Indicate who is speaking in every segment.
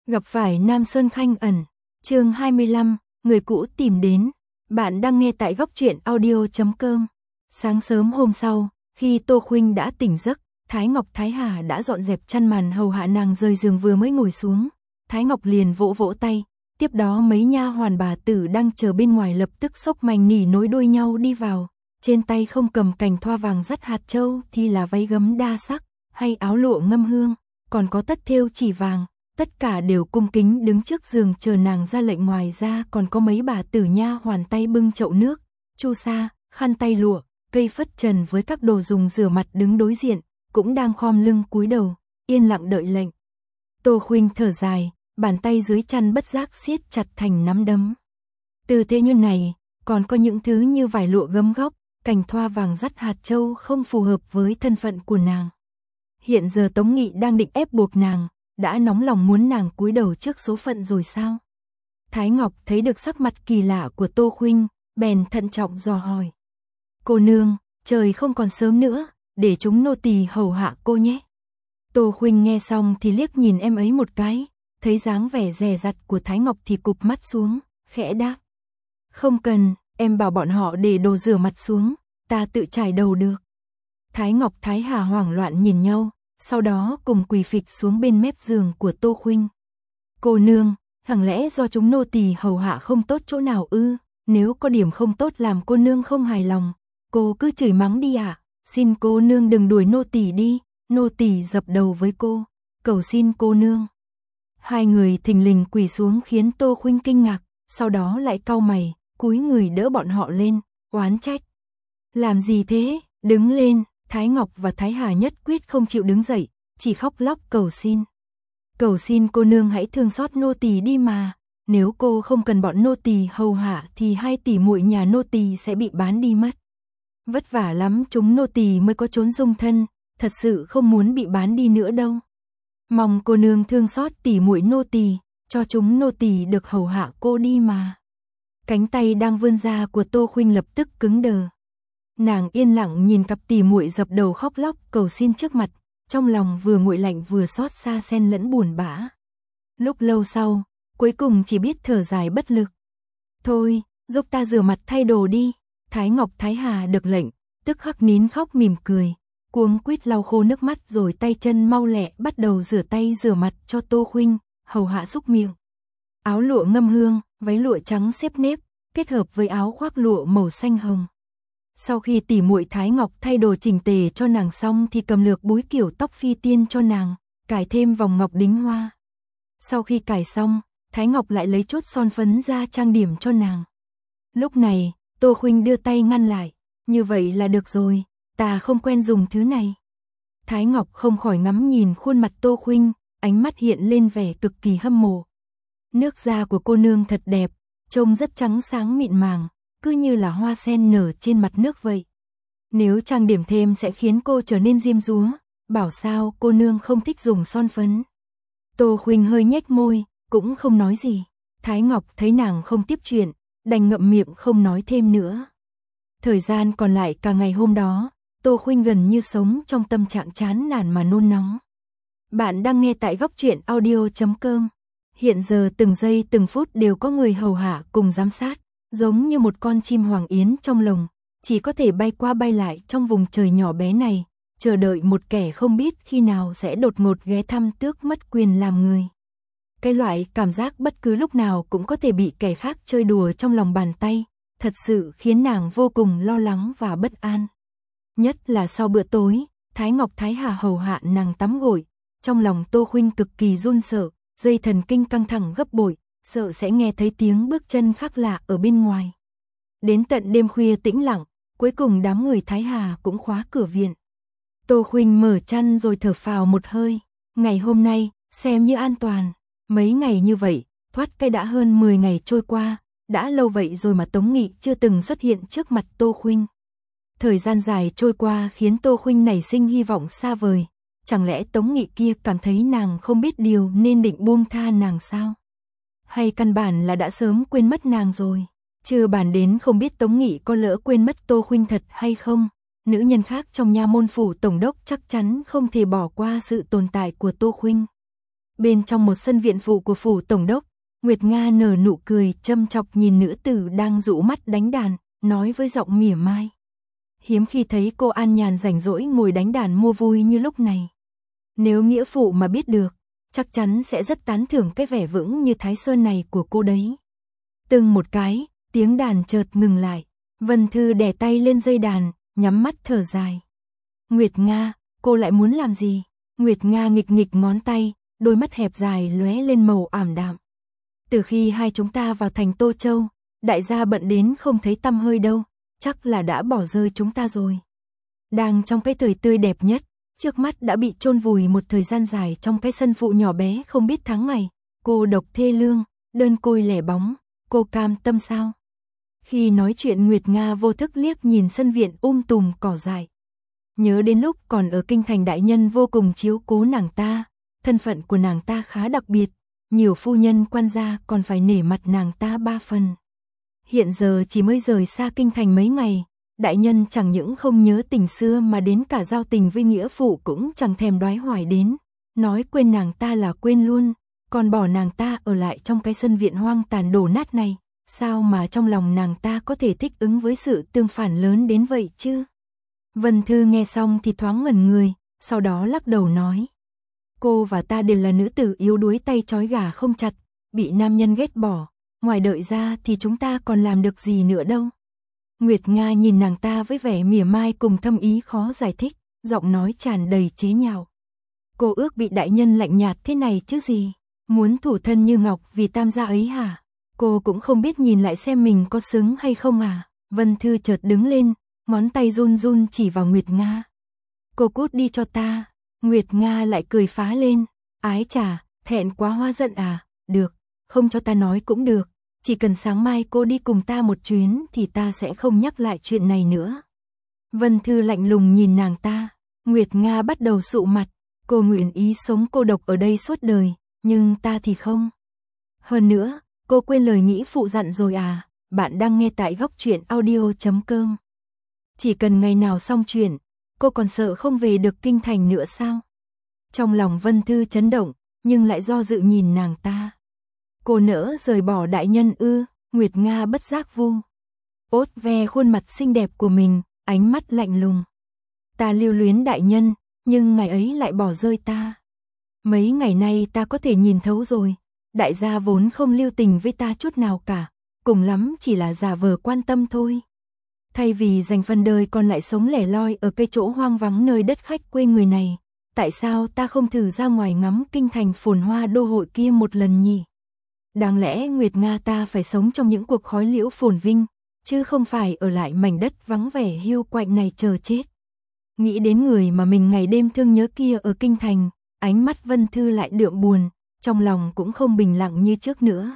Speaker 1: Gặp phải Nam Sơn Khanh ẩn, chương 25, người cũ tìm đến. Bạn đang nghe tại góc truyện audio.com. Sáng sớm hôm sau, khi Tô Khuynh đã tỉnh giấc, Thái Ngọc Thái Hà đã dọn dẹp chăn màn hầu hạ nàng rời giường vừa mới ngồi xuống. Thái Ngọc liền vỗ vỗ tay, tiếp đó mấy nha hoàn bà tử đang chờ bên ngoài lập tức xốc mành nỉ nối đuôi nhau đi vào. Trên tay không cầm cành thoa vàng dắt hạt châu thì là váy gấm đa sắc, hay áo lụa ngâm hương, còn có tất thêu chỉ vàng. Tất cả đều cung kính đứng trước giường chờ nàng ra lệnh, ngoài ra còn có mấy bà tử nha hoàn tay bưng chậu nước, chu sa, khăn tay lụa, cây phất trần với các đồ dùng rửa mặt đứng đối diện, cũng đang khom lưng cúi đầu, yên lặng đợi lệnh. Tô Khuynh thở dài, bàn tay dưới chăn bất giác siết chặt thành nắm đấm. Tư thế như này, còn có những thứ như vải lụa gấm góc, cành thoa vàng dắt hạt châu không phù hợp với thân phận của nàng. Hiện giờ Tống Nghị đang định ép buộc nàng, đã nóng lòng muốn nàng cúi đầu trước số phận rồi sao? Thái Ngọc thấy được sắc mặt kỳ lạ của Tô Khuynh, bèn thận trọng dò hỏi. Cô nương, trời không còn sớm nữa, để chúng nô tỳ hầu hạ cô nhé. Tô Khuynh nghe xong thì liếc nhìn em ấy một cái, thấy dáng vẻ dè dặt của Thái Ngọc thì cụp mắt xuống, khẽ đáp. Không cần, em bảo bọn họ để đồ rửa mặt xuống, ta tự chải đầu được. Thái Ngọc Thái Hà hoảng loạn nhìn nhau, sau đó cùng quỳ phịch xuống bên mép giường của Tô Khuynh. Cô nương, chẳng lẽ do chúng nô tỳ hầu hạ không tốt chỗ nào ư? Nếu có điểm không tốt làm cô nương không hài lòng, cô cứ chửi mắng đi ạ. Xin cô nương đừng đuổi nô tỳ đi, nô tỳ dập đầu với cô, cầu xin cô nương. Hai người thình lình quỳ xuống khiến Tô Khuynh kinh ngạc, sau đó lại cau mày, cúi người đỡ bọn họ lên, oán trách. Làm gì thế, đứng lên. Thái Ngọc và Thái Hà nhất quyết không chịu đứng dậy, chỉ khóc lóc cầu xin. Cầu xin cô nương hãy thương xót nô tỳ đi mà, nếu cô không cần bọn nô tỳ hầu hạ thì 2 tỷ muội nhà nô tỳ sẽ bị bán đi mất. Vất vả lắm chúng nô tỳ mới có chốn dung thân, thật sự không muốn bị bán đi nữa đâu. Mong cô nương thương xót tỷ muội nô tỳ, cho chúng nô tỳ được hầu hạ cô đi mà. Cánh tay đang vươn ra của Tô Khuynh lập tức cứng đờ. Nàng yên lặng nhìn cặp tỷ muội dập đầu khóc lóc cầu xin trước mặt, trong lòng vừa nguội lạnh vừa xót xa xen lẫn buồn bã. Lúc lâu sau, cuối cùng chỉ biết thở dài bất lực. Thôi, giúp ta rửa mặt thay đồ đi. Thái Ngọc Thái Hà được lệnh, tức khắc nín khóc mỉm cười, cuống quýt lau khô nước mắt rồi tay chân mau lẹ bắt đầu rửa tay rửa mặt cho Tô Khuynh, hầu hạ xúc miệng. Áo lụa ngâm hương, váy lụa trắng xếp nếp, kết hợp với áo khoác lụa màu xanh hồng. Sau khi tỷ muội Thái Ngọc thay đồ chỉnh tề cho nàng xong thì cầm lược búi kiểu tóc phi tiên cho nàng, cài thêm vòng ngọc đính hoa. Sau khi cài xong, Thái Ngọc lại lấy chốt son phấn ra trang điểm cho nàng. Lúc này, Tô Khuynh đưa tay ngăn lại, như vậy là được rồi, ta không quen dùng thứ này. Thái Ngọc không khỏi ngắm nhìn khuôn mặt Tô Khuynh, ánh mắt hiện lên vẻ cực kỳ hâm mộ. Nước da của cô nương thật đẹp, trông rất trắng sáng mịn màng, cứ như là hoa sen nở trên mặt nước vậy. Nếu trang điểm thêm sẽ khiến cô trở nên diêm dúa, bảo sao cô nương không thích dùng son phấn. Tô Khuynh hơi nhếch môi, cũng không nói gì. Thái Ngọc thấy nàng không tiếp chuyện, đành ngậm miệng không nói thêm nữa. Thời gian còn lại cả ngày hôm đó, Tô Khuynh gần như sống trong tâm trạng chán nản mà nôn nóng. Bạn đang nghe tại góc truyện audio.com. Hiện giờ từng giây từng phút đều có người hầu hạ cùng giám sát, giống như một con chim hoàng yến trong lồng, chỉ có thể bay qua bay lại trong vùng trời nhỏ bé này, chờ đợi một kẻ không biết khi nào sẽ đột ngột ghé thăm tước mất quyền làm người. Cái loại cảm giác bất cứ lúc nào cũng có thể bị kẻ khác chơi đùa trong lòng bàn tay, thật sự khiến nàng vô cùng lo lắng và bất an. Nhất là sau bữa tối, Thái Ngọc Thái Hà hầu hạ nàng tắm gội, trong lòng Tô Khuynh cực kỳ run sợ, dây thần kinh căng thẳng gấp bội, sợ sẽ nghe thấy tiếng bước chân khác lạ ở bên ngoài. Đến tận đêm khuya tĩnh lặng, cuối cùng đám người Thái Hà cũng khóa cửa viện. Tô Khuynh mở chăn rồi thở phào một hơi, ngày hôm nay, xem như an toàn. Mấy ngày như vậy, thoát cái đã hơn 10 ngày trôi qua, đã lâu vậy rồi mà Tống Nghị chưa từng xuất hiện trước mặt Tô Khuynh. Thời gian dài trôi qua khiến Tô Khuynh nảy sinh hy vọng xa vời, chẳng lẽ Tống Nghị kia cảm thấy nàng không biết điều nên định buông tha nàng sao? Hay căn bản là đã sớm quên mất nàng rồi? Chưa bàn đến không biết Tống Nghị có lỡ quên mất Tô Khuynh thật hay không, nữ nhân khác trong nha môn phủ tổng đốc chắc chắn không thể bỏ qua sự tồn tại của Tô Khuynh. Bên trong một sân viện phụ của phủ tổng đốc, Nguyệt Nga nở nụ cười châm chọc nhìn nữ tử đang dụ mắt đánh đàn, nói với giọng mỉa mai. Hiếm khi thấy cô an nhàn rảnh rỗi ngồi đánh đàn mua vui như lúc này. Nếu nghĩa phụ mà biết được, chắc chắn sẽ rất tán thưởng cái vẻ vững như Thái Sơn này của cô đấy. Từng một cái, tiếng đàn chợt ngừng lại. Vân Thư đè tay lên dây đàn, nhắm mắt thở dài. Nguyệt Nga, cô lại muốn làm gì? Nguyệt Nga nghịch nghịch ngón tay, đôi mắt hẹp dài lóe lên màu ảm đạm. Từ khi hai chúng ta vào thành Tô Châu, đại gia bận đến không thấy tăm hơi đâu, chắc là đã bỏ rơi chúng ta rồi. Đang trong cái thời tươi đẹp nhất, trước mắt đã bị chôn vùi một thời gian dài trong cái sân phụ nhỏ bé không biết tháng ngày, cô độc thê lương, đơn côi lẻ bóng, cô cam tâm sao? Khi nói chuyện Nguyệt Nga vô thức liếc nhìn sân viện tùm cỏ dại. Nhớ đến lúc còn ở kinh thành đại nhân vô cùng chiếu cố nàng ta, thân phận của nàng ta khá đặc biệt, nhiều phu nhân quan gia còn phải nể mặt nàng ta 3 phần. Hiện giờ chỉ mới rời xa kinh thành mấy ngày, đại nhân chẳng những không nhớ tình xưa mà đến cả giao tình với nghĩa phụ cũng chẳng thèm đoái hoài đến, nói quên nàng ta là quên luôn, còn bỏ nàng ta ở lại trong cái sân viện hoang tàn đổ nát này, sao mà trong lòng nàng ta có thể thích ứng với sự tương phản lớn đến vậy chứ? Vân Thư nghe xong thì thoáng ngẩn người, sau đó lắc đầu nói. Cô và ta đều là nữ tử yếu đuối tay trói gà không chặt, bị nam nhân ghét bỏ, ngoài đợi ra thì chúng ta còn làm được gì nữa đâu. Nguyệt Nga nhìn nàng ta với vẻ mỉa mai cùng thâm ý khó giải thích, giọng nói tràn đầy chế nhạo. Cô ước bị đại nhân lạnh nhạt thế này chứ gì, muốn thủ thân như ngọc vì tam gia ấy hả? Cô cũng không biết nhìn lại xem mình có xứng hay không à? Vân Thư chợt đứng lên, ngón tay run run chỉ vào Nguyệt Nga. Cô cút đi cho ta. Nguyệt Nga lại cười phá lên. Ái chà, thẹn quá hóa giận à? Được, không cho ta nói cũng được. Chỉ cần sáng mai cô đi cùng ta một chuyến thì ta sẽ không nhắc lại chuyện này nữa. Vân Thư lạnh lùng nhìn nàng ta. Nguyệt Nga bắt đầu sụ mặt. Cô nguyện ý sống cô độc ở đây suốt đời, nhưng ta thì không. Hơn nữa, cô quên lời nghĩ phụ dặn rồi à? Bạn đang nghe tại Góc Truyện Audio.com. Chỉ cần ngày nào xong chuyện, cô còn sợ không về được kinh thành nữa sao? Trong lòng Vân Thư chấn động, nhưng lại do dự nhìn nàng ta. Cô nỡ rời bỏ đại nhân ư? Nguyệt Nga bất giác vu ốt ve khuôn mặt xinh đẹp của mình, ánh mắt lạnh lùng. Ta lưu luyến đại nhân, nhưng ngày ấy lại bỏ rơi ta. Mấy ngày nay ta có thể nhìn thấu rồi, đại gia vốn không lưu tình với ta chút nào cả, cùng lắm chỉ là giả vờ quan tâm thôi. Thay vì dành phần đời còn lại sống lẻ loi ở cái chỗ hoang vắng nơi đất khách quê người này, tại sao ta không thử ra ngoài ngắm kinh thành phồn hoa đô hội kia một lần nhỉ? Đáng lẽ Nguyệt Nga ta phải sống trong những cuộc khói liễu phồn vinh, chứ không phải ở lại mảnh đất vắng vẻ hiu quạnh này chờ chết. Nghĩ đến người mà mình ngày đêm thương nhớ kia ở kinh thành, ánh mắt Vân Thư lại đượm buồn, trong lòng cũng không bình lặng như trước nữa.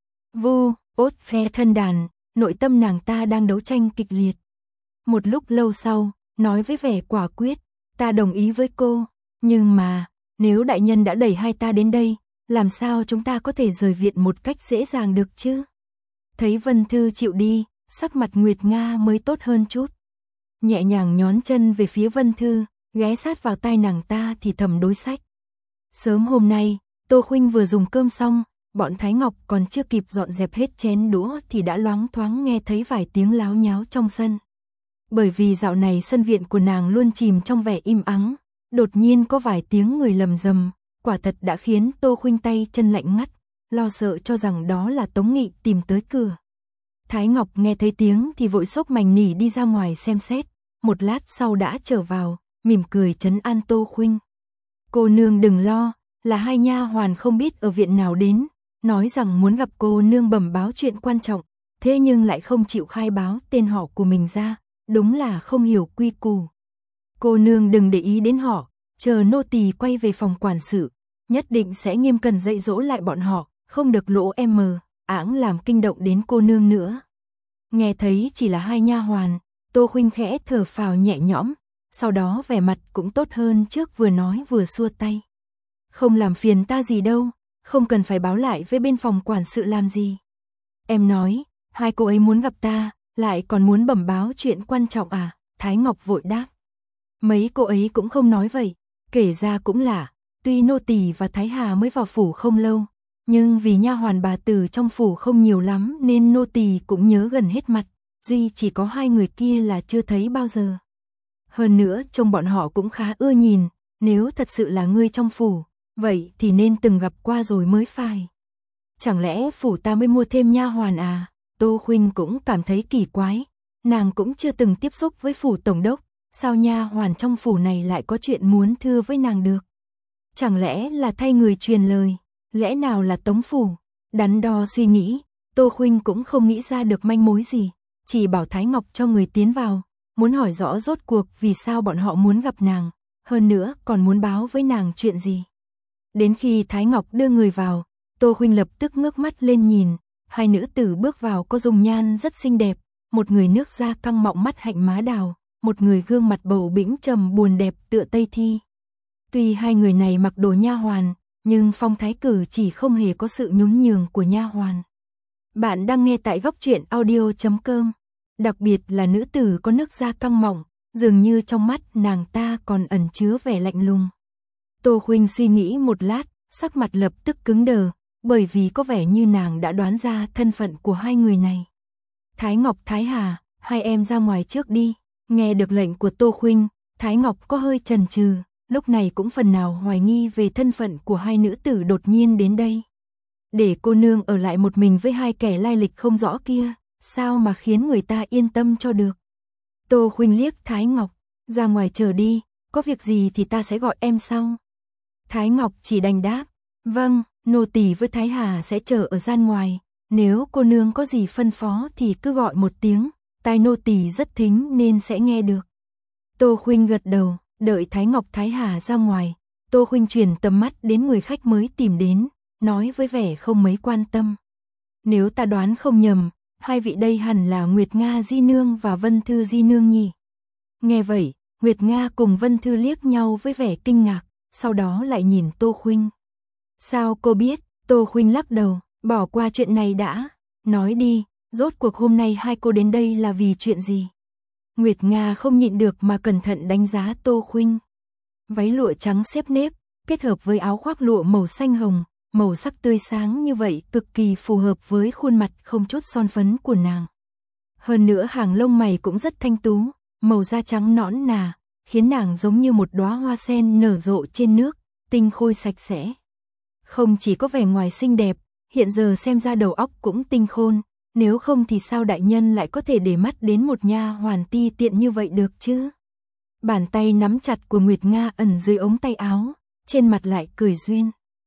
Speaker 1: Vu ốt phe thân đàn, nội tâm nàng ta đang đấu tranh kịch liệt. Một lúc lâu sau, nói với vẻ quả quyết, ta đồng ý với cô, nhưng mà, nếu đại nhân đã đẩy hai ta đến đây, làm sao chúng ta có thể rời viện một cách dễ dàng được chứ? Thấy Vân Thư chịu đi, sắc mặt Nguyệt Nga mới tốt hơn chút. Nhẹ nhàng nhón chân về phía Vân Thư, ghé sát vào tai nàng ta thì thầm đối sách. Sớm hôm nay, Tô Khuynh vừa dùng cơm xong, bọn Thái Ngọc còn chưa kịp dọn dẹp hết chén đũa thì đã loáng thoáng nghe thấy vài tiếng láo nháo trong sân. Bởi vì dạo này sân viện của nàng luôn chìm trong vẻ im ắng, đột nhiên có vài tiếng người lầm rầm, quả thật đã khiến Tô Khuynh tay chân lạnh ngắt, lo sợ cho rằng đó là Tống Nghị tìm tới cửa. Thái Ngọc nghe thấy tiếng thì vội xốc mành nỉ đi ra ngoài xem xét, một lát sau đã trở vào, mỉm cười trấn an Tô Khuynh. Cô nương đừng lo, là hai nha hoàn không biết ở viện nào đến, nói rằng muốn gặp cô nương bẩm báo chuyện quan trọng, thế nhưng lại không chịu khai báo tên họ của mình ra, đúng là không hiểu quy củ. Cô nương đừng để ý đến họ, chờ nô tỳ quay về phòng quản sự, nhất định sẽ nghiêm cẩn dạy dỗ lại bọn họ, không được lỗ áng làm kinh động đến cô nương nữa. Nghe thấy chỉ là hai nha hoàn, Tô Khuynh khẽ thở phào nhẹ nhõm, sau đó vẻ mặt cũng tốt hơn trước, vừa nói vừa xua tay. Không làm phiền ta gì đâu, không cần phải báo lại với bên phòng quản sự làm gì. Em nói, hai cô ấy muốn gặp ta, lại còn muốn bẩm báo chuyện quan trọng à? Thái Ngọc vội đáp. Mấy cô ấy cũng không nói vậy, kể ra cũng lạ, Tuy nô tỳ và Thái Hà mới vào phủ không lâu, nhưng vì nha hoàn bà tử trong phủ không nhiều lắm nên nô tỳ cũng nhớ gần hết mặt, duy chỉ có hai người kia là chưa thấy bao giờ. Hơn nữa trông bọn họ cũng khá ưa nhìn, nếu thật sự là ngươi trong phủ, vậy thì nên từng gặp qua rồi mới phải. Chẳng lẽ phủ ta mới mua thêm nha hoàn à? Tô Khuynh cũng cảm thấy kỳ quái, nàng cũng chưa từng tiếp xúc với phủ tổng đốc, sao nha hoàn trong phủ này lại có chuyện muốn thưa với nàng được? Chẳng lẽ là thay người truyền lời, lẽ nào là Tống phủ? Đắn đo suy nghĩ, Tô Khuynh cũng không nghĩ ra được manh mối gì, chỉ bảo Thái Ngọc cho người tiến vào, muốn hỏi rõ rốt cuộc vì sao bọn họ muốn gặp nàng, hơn nữa còn muốn báo với nàng chuyện gì. Đến khi Thái Ngọc đưa người vào, Tô Khuynh lập tức ngước mắt lên nhìn, hai nữ tử bước vào có dung nhan rất xinh đẹp, một người nước da căng mọng mắt hạnh má đào, một người gương mặt bầu bĩnh trầm buồn đẹp tựa Tây Thi. Tuy hai người này mặc đồ nha hoàn, nhưng phong thái cử chỉ không hề có sự nhún nhường của nha hoàn. Bạn đang nghe tại góc truyện audio.com. Đặc biệt là nữ tử có nước da căng mọng, dường như trong mắt nàng ta còn ẩn chứa vẻ lạnh lùng. Tô Khuynh suy nghĩ một lát, sắc mặt lập tức cứng đờ, bởi vì có vẻ như nàng đã đoán ra thân phận của hai người này. Thái Ngọc, Thái Hà, hai em ra ngoài trước đi. Nghe được lệnh của Tô Khuynh, Thái Ngọc có hơi chần chừ, lúc này cũng phần nào hoài nghi về thân phận của hai nữ tử đột nhiên đến đây. Để cô nương ở lại một mình với hai kẻ lai lịch không rõ kia, sao mà khiến người ta yên tâm cho được. Tô Khuynh liếc Thái Ngọc, ra ngoài chờ đi, có việc gì thì ta sẽ gọi em sau. Thái Ngọc chỉ đành đáp, vâng, nô tỳ với Thái Hà sẽ chờ ở gian ngoài, nếu cô nương có gì phân phó thì cứ gọi một tiếng, tai nô tỳ rất thính nên sẽ nghe được. Tô Khuynh gật đầu, đợi Thái Ngọc Thái Hà ra ngoài, Tô Khuynh chuyển tầm mắt đến người khách mới tìm đến, nói với vẻ không mấy quan tâm. Nếu ta đoán không nhầm, hai vị đây hẳn là Nguyệt Nga Di Nương và Vân Thư Di Nương nhỉ. Nghe vậy, Nguyệt Nga cùng Vân Thư liếc nhau với vẻ kinh ngạc, sau đó lại nhìn Tô Khuynh. Sao cô biết? Tô Khuynh lắc đầu, bỏ qua chuyện này đã, nói đi, rốt cuộc hôm nay hai cô đến đây là vì chuyện gì? Nguyệt Nga không nhịn được mà cẩn thận đánh giá Tô Khuynh. Váy lụa trắng xếp nếp, kết hợp với áo khoác lụa màu xanh hồng, màu sắc tươi sáng như vậy cực kỳ phù hợp với khuôn mặt không chút son phấn của nàng. Hơn nữa hàng lông mày cũng rất thanh tú, màu da trắng nõn nà, khiến nàng giống như một đóa hoa sen nở rộ trên nước, tinh khôi sạch sẽ. Không chỉ có vẻ ngoài xinh đẹp, hiện giờ xem ra đầu óc cũng tinh khôn, nếu không thì sao đại nhân lại có thể để mắt đến một nha hoàn ti tiện như vậy được chứ? Bàn tay nắm chặt của Nguyệt Nga ẩn dưới ống tay áo, trên mặt lại cười duyên.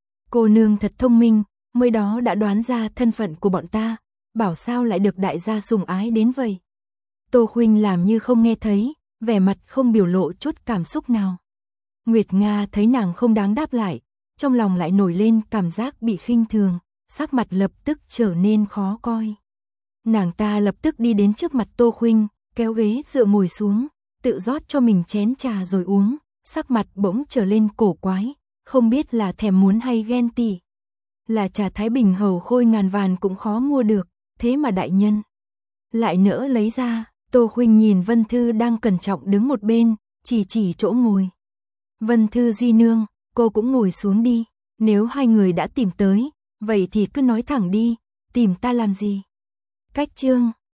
Speaker 1: Cô nương thật thông minh, mới đó đã đoán ra thân phận của bọn ta, bảo sao lại được đại gia sủng ái đến vậy. Tô Khuynh làm như không nghe thấy, vẻ mặt không biểu lộ chút cảm xúc nào. Nguyệt Nga thấy nàng không đáng đáp lại, trong lòng lại nổi lên cảm giác bị khinh thường, sắc mặt lập tức trở nên khó coi. Nàng ta lập tức đi đến trước mặt Tô Khuynh, kéo ghế dựa ngồi xuống, tự rót cho mình chén trà rồi uống, sắc mặt bỗng trở lên cổ quái, không biết là thèm muốn hay ghen tị. Là trà Thái Bình hầu khôi ngàn vàn cũng khó mua được, thế mà đại nhân lại nỡ lấy ra. Tô Khuynh nhìn Vân Thư đang cẩn trọng đứng một bên, chỉ chỗ ngồi. Vân Thư Di Nương, cô cũng ngồi xuống đi, nếu hai người đã tìm tới, vậy thì cứ nói thẳng đi, tìm ta làm gì? Cách chương